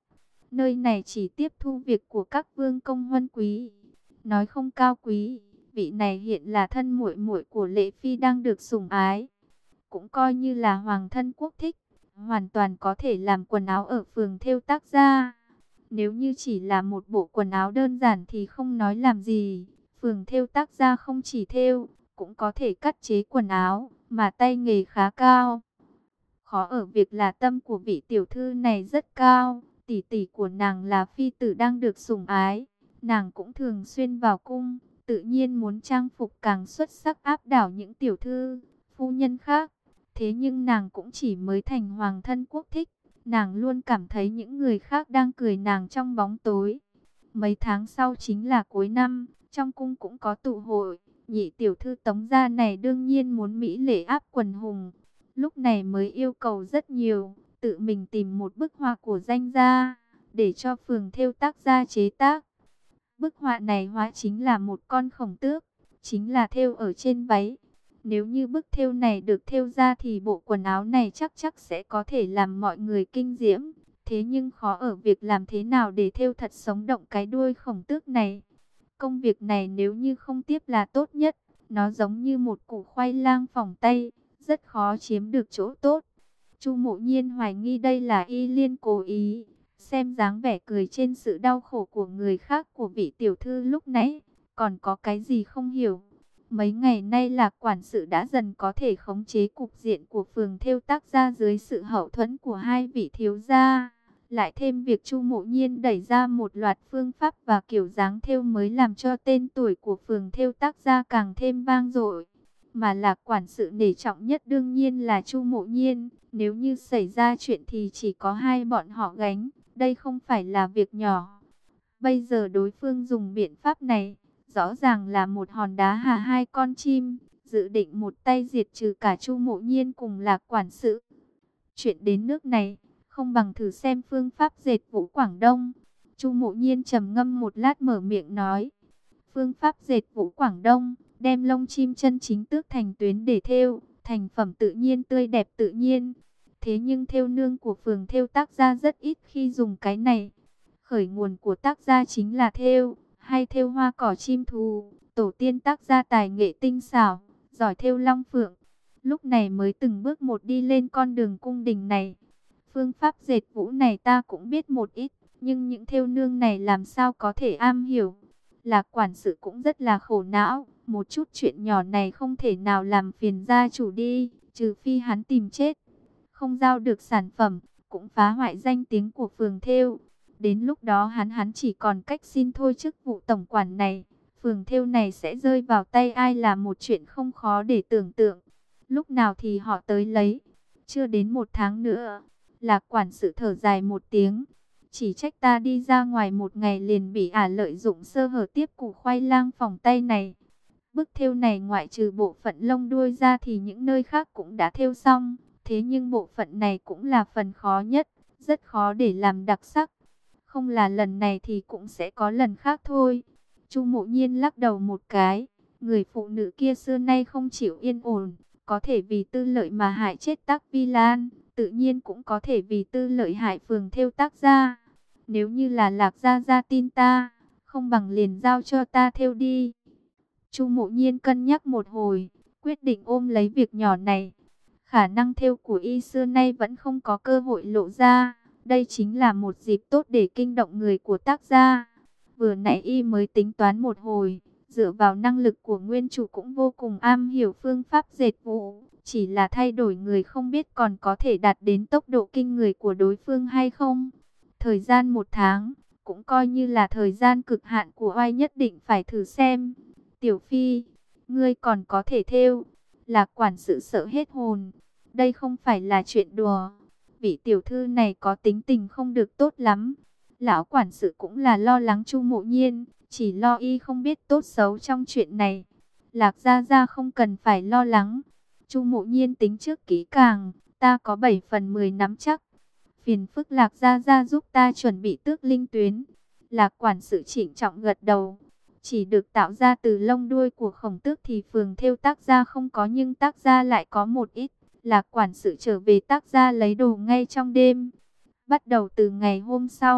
Nơi này chỉ tiếp thu việc của các vương công huân quý. Nói không cao quý, vị này hiện là thân muội muội của Lệ Phi đang được sủng ái. Cũng coi như là hoàng thân quốc thích, hoàn toàn có thể làm quần áo ở phường thêu tác gia. Nếu như chỉ là một bộ quần áo đơn giản thì không nói làm gì. Phường thêu tác gia không chỉ thêu, cũng có thể cắt chế quần áo, mà tay nghề khá cao. Khó ở việc là tâm của vị tiểu thư này rất cao. Tỷ tỷ của nàng là phi tử đang được sủng ái. Nàng cũng thường xuyên vào cung, tự nhiên muốn trang phục càng xuất sắc áp đảo những tiểu thư, phu nhân khác. Thế nhưng nàng cũng chỉ mới thành hoàng thân quốc thích. Nàng luôn cảm thấy những người khác đang cười nàng trong bóng tối. Mấy tháng sau chính là cuối năm, trong cung cũng có tụ hội. Nhị tiểu thư Tống gia này đương nhiên muốn mỹ lệ áp quần hùng. Lúc này mới yêu cầu rất nhiều, tự mình tìm một bức họa của danh gia, để cho phường thêu tác gia chế tác. Bức họa này hóa chính là một con khổng tước, chính là thêu ở trên váy. Nếu như bức thêu này được thêu ra thì bộ quần áo này chắc chắc sẽ có thể làm mọi người kinh diễm. Thế nhưng khó ở việc làm thế nào để thêu thật sống động cái đuôi khổng tước này. Công việc này nếu như không tiếp là tốt nhất. Nó giống như một củ khoai lang phỏng tay, rất khó chiếm được chỗ tốt. Chu Mộ Nhiên hoài nghi đây là Y Liên cố ý. Xem dáng vẻ cười trên sự đau khổ của người khác của vị tiểu thư lúc nãy, còn có cái gì không hiểu. Mấy ngày nay Lạc quản sự đã dần có thể khống chế cục diện của phường thêu tác gia dưới sự hậu thuẫn của hai vị thiếu gia. Lại thêm việc Chu Mộ Nhiên đẩy ra một loạt phương pháp và kiểu dáng thêu mới làm cho tên tuổi của phường thêu tác gia càng thêm vang dội. Mà Lạc quản sự nể trọng nhất đương nhiên là Chu Mộ Nhiên. Nếu như xảy ra chuyện thì chỉ có hai bọn họ gánh. Đây không phải là việc nhỏ. Bây giờ đối phương dùng biện pháp này, rõ ràng là một hòn đá hạ hai con chim, dự định một tay diệt trừ cả Chu Mộ Nhiên cùng Lạc quản sự. Chuyện đến nước này, không bằng thử xem phương pháp dệt Vũ Quảng Đông. Chu Mộ Nhiên trầm ngâm một lát mở miệng nói. Phương pháp dệt Vũ Quảng Đông, đem lông chim chân chính tước thành tuyến để thêu, thành phẩm tự nhiên tươi đẹp tự nhiên. Thế nhưng thêu nương của phường thêu tác gia rất ít khi dùng cái này. Khởi nguồn của tác gia chính là thêu, hay thêu hoa cỏ chim thú. Tổ tiên tác gia tài nghệ tinh xảo, giỏi thêu long phượng. Lúc này mới từng bước một đi lên con đường cung đình này. Phương pháp dệt vũ này ta cũng biết một ít, nhưng những thêu nương này làm sao có thể am hiểu. Lạc quản sự cũng rất là khổ não, một chút chuyện nhỏ này không thể nào làm phiền gia chủ đi, trừ phi hắn tìm chết. Không giao được sản phẩm, cũng phá hoại danh tiếng của phường thêu. Đến lúc đó hắn hắn chỉ còn cách xin thôi chức vụ tổng quản này. Phường thêu này sẽ rơi vào tay ai là một chuyện không khó để tưởng tượng. Lúc nào thì họ tới lấy. Chưa đến một tháng nữa. Lạc quản sự thở dài một tiếng. Chỉ trách ta đi ra ngoài một ngày liền bị ả lợi dụng sơ hở tiếp củ khoai lang phỏng tay này. Bức thêu này ngoại trừ bộ phận lông đuôi ra thì những nơi khác cũng đã thêu xong. Thế nhưng bộ phận này cũng là phần khó nhất, rất khó để làm đặc sắc. Không là lần này thì cũng sẽ có lần khác thôi. Chu Mộ Nhiên lắc đầu một cái. Người phụ nữ kia xưa nay không chịu yên ổn. Có thể vì tư lợi mà hại chết Tắc Vi Lan. Tự nhiên cũng có thể vì tư lợi hại phường thêu tác gia. Nếu như là Lạc gia gia tin ta, không bằng liền giao cho ta thêu đi. Chu Mộ Nhiên cân nhắc một hồi, quyết định ôm lấy việc nhỏ này. Khả năng thêu của y xưa nay vẫn không có cơ hội lộ ra. Đây chính là một dịp tốt để kinh động người của tác gia. Vừa nãy y mới tính toán một hồi, dựa vào năng lực của nguyên chủ cũng vô cùng am hiểu phương pháp dệt vũ. Chỉ là thay đổi người không biết còn có thể đạt đến tốc độ kinh người của đối phương hay không. Thời gian một tháng, cũng coi như là thời gian cực hạn của oai, nhất định phải thử xem. Tiểu Phi, ngươi còn có thể thêu. Lạc quản sự sợ hết hồn. Đây không phải là chuyện đùa. Vị tiểu thư này có tính tình không được tốt lắm. Lão quản sự cũng là lo lắng Chu Mộ Nhiên, chỉ lo y không biết tốt xấu trong chuyện này. Lạc gia gia không cần phải lo lắng. Chu Mộ Nhiên tính trước kỹ càng, ta có bảy phần mười nắm chắc. Phiền phức Lạc gia gia giúp ta chuẩn bị tước linh tuyến. Lạc quản sự chỉnh trọng gật đầu. Chỉ được tạo ra từ lông đuôi của khổng tước thì phường thêu tác gia không có, nhưng tác gia lại có một ít. Lạc quản sự trở về tác gia lấy đồ ngay trong đêm. Bắt đầu từ ngày hôm sau,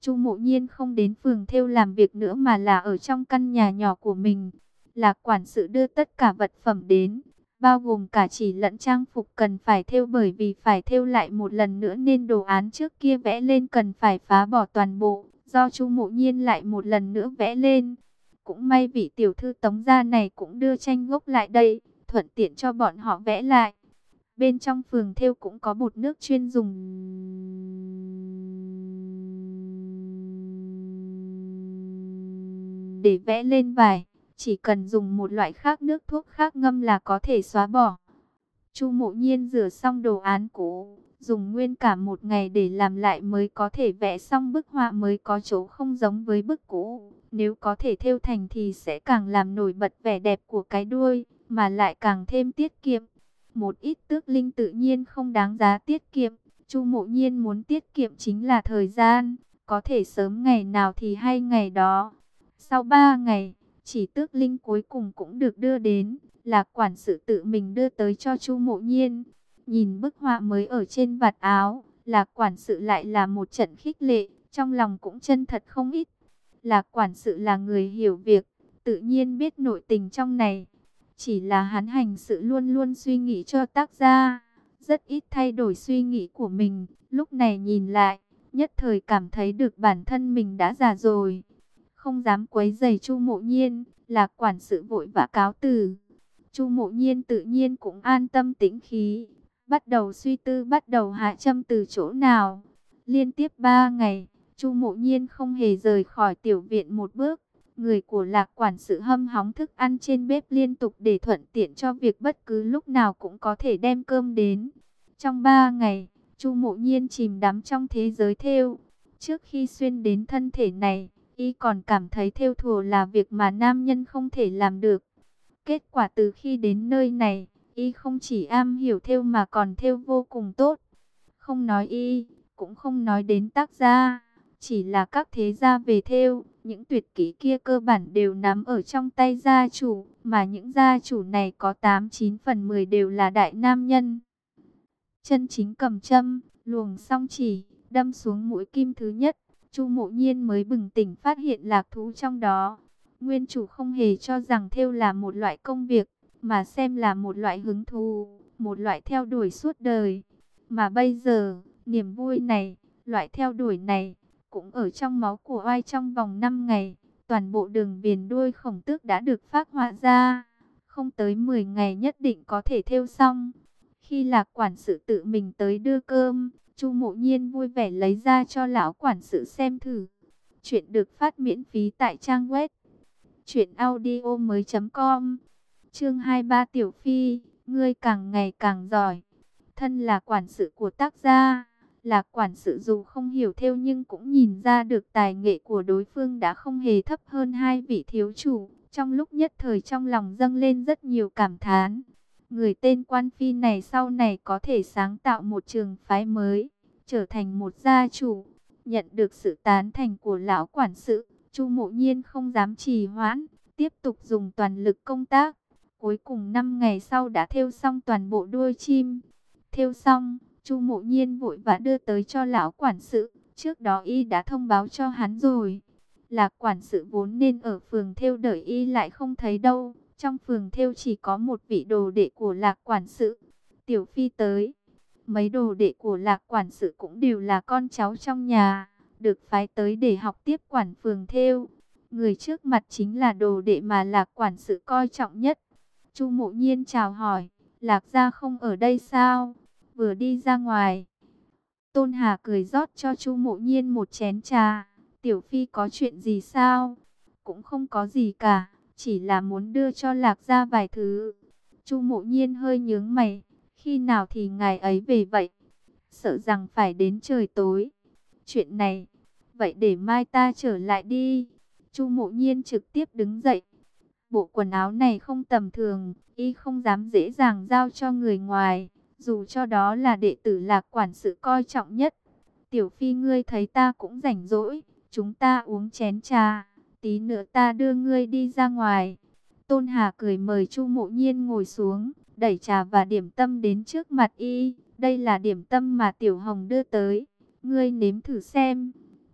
Chu Mộ Nhiên không đến phường thêu làm việc nữa mà là ở trong căn nhà nhỏ của mình. Lạc quản sự đưa tất cả vật phẩm đến, bao gồm cả chỉ lẫn trang phục cần phải thêu, bởi vì phải thêu lại một lần nữa nên đồ án trước kia vẽ lên cần phải phá bỏ toàn bộ, do Chu Mộ Nhiên lại một lần nữa vẽ lên. Cũng may vị tiểu thư Tống gia này cũng đưa tranh gốc lại đây, thuận tiện cho bọn họ vẽ lại. Bên trong phường thêu cũng có bột nước chuyên dùng để vẽ lên vải, chỉ cần dùng một loại khác nước thuốc khác ngâm là có thể xóa bỏ. Chu Mộ Nhiên rửa xong đồ án cũ, dùng nguyên cả một ngày để làm lại mới có thể vẽ xong bức họa mới có chỗ không giống với bức cũ. Nếu có thể thêu thành thì sẽ càng làm nổi bật vẻ đẹp của cái đuôi, mà lại càng thêm tiết kiệm. Một ít tước linh tự nhiên không đáng giá tiết kiệm. Chu Mộ Nhiên muốn tiết kiệm chính là thời gian, có thể sớm ngày nào thì hay ngày đó. Sau ba ngày, chỉ tước linh cuối cùng cũng được đưa đến. Lạc quản sự tự mình đưa tới cho Chu Mộ Nhiên. Nhìn bức họa mới ở trên vạt áo, Lạc quản sự lại là một trận khích lệ, trong lòng cũng chân thật không ít. Lạc quản sự là người hiểu việc, tự nhiên biết nội tình trong này. Chỉ là hắn hành sự luôn luôn suy nghĩ cho tác gia, rất ít thay đổi suy nghĩ của mình. Lúc này nhìn lại, nhất thời cảm thấy được bản thân mình đã già rồi. Không dám quấy rầy Chu Mộ Nhiên, Lạc quản sự vội vã cáo từ. Chu Mộ Nhiên tự nhiên cũng an tâm tĩnh khí, bắt đầu suy tư bắt đầu hạ châm từ chỗ nào. Liên tiếp ba ngày, Chu Mộ Nhiên không hề rời khỏi tiểu viện một bước. Người của Lạc quản sự hâm hóng thức ăn trên bếp liên tục để thuận tiện cho việc bất cứ lúc nào cũng có thể đem cơm đến. Trong ba ngày, Chu Mộ Nhiên chìm đắm trong thế giới thêu. Trước khi xuyên đến thân thể này, y còn cảm thấy thêu thùa là việc mà nam nhân không thể làm được. Kết quả từ khi đến nơi này, y không chỉ am hiểu thêu mà còn thêu vô cùng tốt. Không nói y, cũng không nói đến tác gia, chỉ là các thế gia về thêu, những tuyệt kỹ kia cơ bản đều nắm ở trong tay gia chủ, mà những gia chủ này có tám chín phần mười đều là đại nam nhân. Chân chính cầm châm, luồng song chỉ, đâm xuống mũi kim thứ nhất, Chu Mộ Nhiên mới bừng tỉnh phát hiện lạc thú trong đó. Nguyên chủ không hề cho rằng thêu là một loại công việc, mà xem là một loại hứng thú, một loại theo đuổi suốt đời. Mà bây giờ, niềm vui này, loại theo đuổi này, cũng ở trong máu của oai. Trong vòng năm ngày, toàn bộ đường viền đuôi khổng tước đã được phác họa ra. Không tới mười ngày nhất định có thể thêu xong. Khi Lạc quản sự tự mình tới đưa cơm, Chu Mộ Nhiên vui vẻ lấy ra cho lão quản sự xem thử. Chuyện được phát miễn phí tại trang web truyện audio mới chấm com. Chương hai mươi ba Tiểu Phi, ngươi càng ngày càng giỏi. Thân là quản sự của tác gia, Lạc quản sự dù không hiểu thêu nhưng cũng nhìn ra được tài nghệ của đối phương đã không hề thấp hơn hai vị thiếu chủ. Trong lúc nhất thời trong lòng dâng lên rất nhiều cảm thán. Người tên Quan Phi này sau này có thể sáng tạo một trường phái mới, trở thành một gia chủ. Nhận được sự tán thành của lão quản sự, Chu Mộ Nhiên không dám trì hoãn, tiếp tục dùng toàn lực công tác. Cuối cùng năm ngày sau đã thêu xong toàn bộ đuôi chim. Thêu xong, Chu Mộ Nhiên vội vã đưa tới cho lão quản sự, trước đó y đã thông báo cho hắn rồi. Lạc quản sự vốn nên ở phường thêu đợi y lại không thấy đâu. Trong phường thêu chỉ có một vị đồ đệ của Lạc quản sự, Tiểu Phi tới. Mấy đồ đệ của Lạc quản sự cũng đều là con cháu trong nhà, được phái tới để học tiếp quản phường thêu. Người trước mặt chính là đồ đệ mà Lạc quản sự coi trọng nhất. Chu Mộ Nhiên chào hỏi, Lạc gia không ở đây sao? Vừa đi ra ngoài. Tôn Hà cười rót cho Chu Mộ Nhiên một chén trà. Tiểu Phi có chuyện gì sao? Cũng không có gì cả, chỉ là muốn đưa cho Lạc gia vài thứ. Chu Mộ Nhiên hơi nhướng mày, khi nào thì ngài ấy về vậy? Sợ rằng phải đến trời tối. Chuyện này, vậy để mai ta trở lại đi. Chu Mộ Nhiên trực tiếp đứng dậy. Bộ quần áo này không tầm thường, y không dám dễ dàng giao cho người ngoài, dù cho đó là đệ tử Lạc quản sự coi trọng nhất. Tiểu Phi ngươi thấy ta cũng rảnh rỗi, chúng ta uống chén trà, tí nữa ta đưa ngươi đi ra ngoài. Tôn Hà cười mời Chu Mộ Nhiên ngồi xuống, đẩy trà và điểm tâm đến trước mặt y. Đây là điểm tâm mà Tiểu Hồng đưa tới, ngươi nếm thử xem.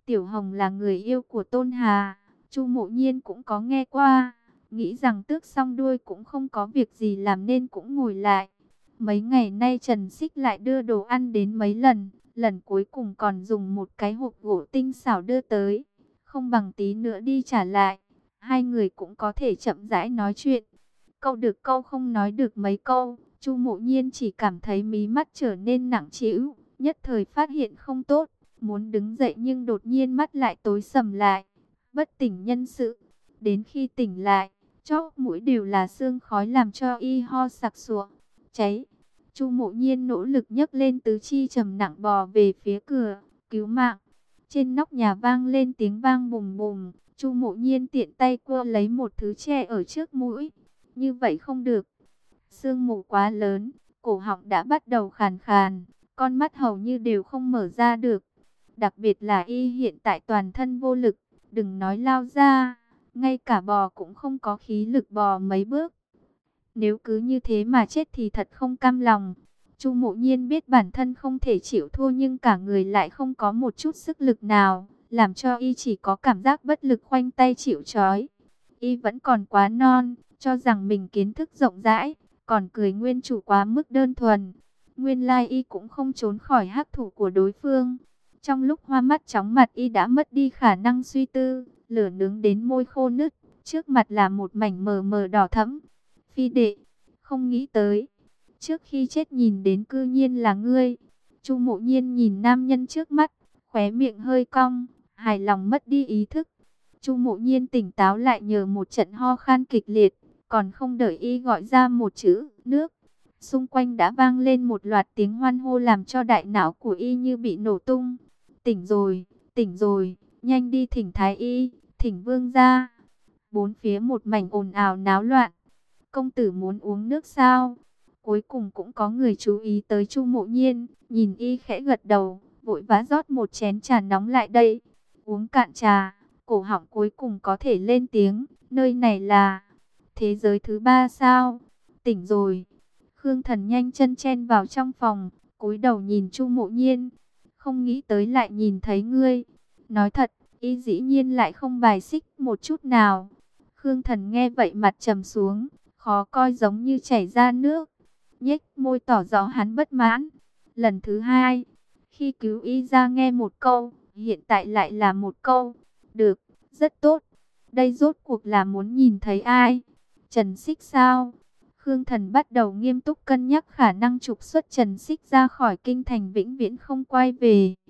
Tiểu Hồng là người yêu của Tôn Hà, Chu Mộ Nhiên cũng có nghe qua, nghĩ rằng tước xong đuôi cũng không có việc gì làm nên cũng ngồi lại. Mấy ngày nay Trần Xích lại đưa đồ ăn đến mấy lần, lần cuối cùng còn dùng một cái hộp gỗ tinh xảo đưa tới, không bằng tí nữa đi trả lại. Hai người cũng có thể chậm rãi nói chuyện. Câu được câu không nói được mấy câu, Chu Mộ Nhiên chỉ cảm thấy mí mắt trở nên nặng trĩu, nhất thời phát hiện không tốt, muốn đứng dậy nhưng đột nhiên mắt lại tối sầm lại, bất tỉnh nhân sự. Đến khi tỉnh lại, chóp mũi đều là sương khói làm cho y ho sặc sụa. Cháy! Chu Mộ Nhiên nỗ lực nhấc lên tứ chi trầm nặng bò về phía cửa, cứu mạng. Trên nóc nhà vang lên tiếng vang bùm bùm, Chu Mộ Nhiên tiện tay quơ lấy một thứ che ở trước mũi. Như vậy không được. Sương mù quá lớn, cổ họng đã bắt đầu khàn khàn, con mắt hầu như đều không mở ra được. Đặc biệt là y hiện tại toàn thân vô lực, đừng nói lao ra, ngay cả bò cũng không có khí lực bò mấy bước. Nếu cứ như thế mà chết thì thật không cam lòng. Chu Mộ Nhiên biết bản thân không thể chịu thua nhưng cả người lại không có một chút sức lực nào, làm cho y chỉ có cảm giác bất lực khoanh tay chịu trói. Y vẫn còn quá non, cho rằng mình kiến thức rộng rãi, còn cười nguyên chủ quá mức đơn thuần. Nguyên lai y cũng không trốn khỏi hắc thủ của đối phương. Trong lúc hoa mắt chóng mặt y đã mất đi khả năng suy tư, lửa nướng đến môi khô nứt, trước mặt là một mảnh mờ mờ đỏ thẫm. Phi đệ, không nghĩ tới, trước khi chết nhìn đến cư nhiên là ngươi. Chu Mộ Nhiên nhìn nam nhân trước mắt, khóe miệng hơi cong, hài lòng mất đi ý thức. Chu Mộ Nhiên tỉnh táo lại nhờ một trận ho khan kịch liệt, còn không đợi y gọi ra một chữ nước, xung quanh đã vang lên một loạt tiếng hoan hô làm cho đại não của y như bị nổ tung. Tỉnh rồi, tỉnh rồi, nhanh đi thỉnh thái y, thỉnh vương gia. Bốn phía một mảnh ồn ào náo loạn. Công tử muốn uống nước sao? Cuối cùng cũng có người chú ý tới Chu Mộ Nhiên, nhìn y khẽ gật đầu, vội vã rót một chén trà nóng lại đây. Uống cạn trà, cổ họng cuối cùng có thể lên tiếng, nơi này là thế giới thứ ba sao? Tỉnh rồi. Khương Thần nhanh chân chen vào trong phòng, cúi đầu nhìn Chu Mộ Nhiên, không nghĩ tới lại nhìn thấy ngươi. Nói thật, y dĩ nhiên lại không bài xích một chút nào. Khương Thần nghe vậy mặt trầm xuống, khó coi giống như chảy ra nước, nhếch môi tỏ rõ hắn bất mãn. Lần thứ hai, khi cứu y ra nghe một câu, hiện tại lại là một câu. Được, rất tốt. Đây rốt cuộc là muốn nhìn thấy ai? Trần Xích sao? Khương Thần bắt đầu nghiêm túc cân nhắc khả năng trục xuất Trần Xích ra khỏi kinh thành vĩnh viễn không quay về.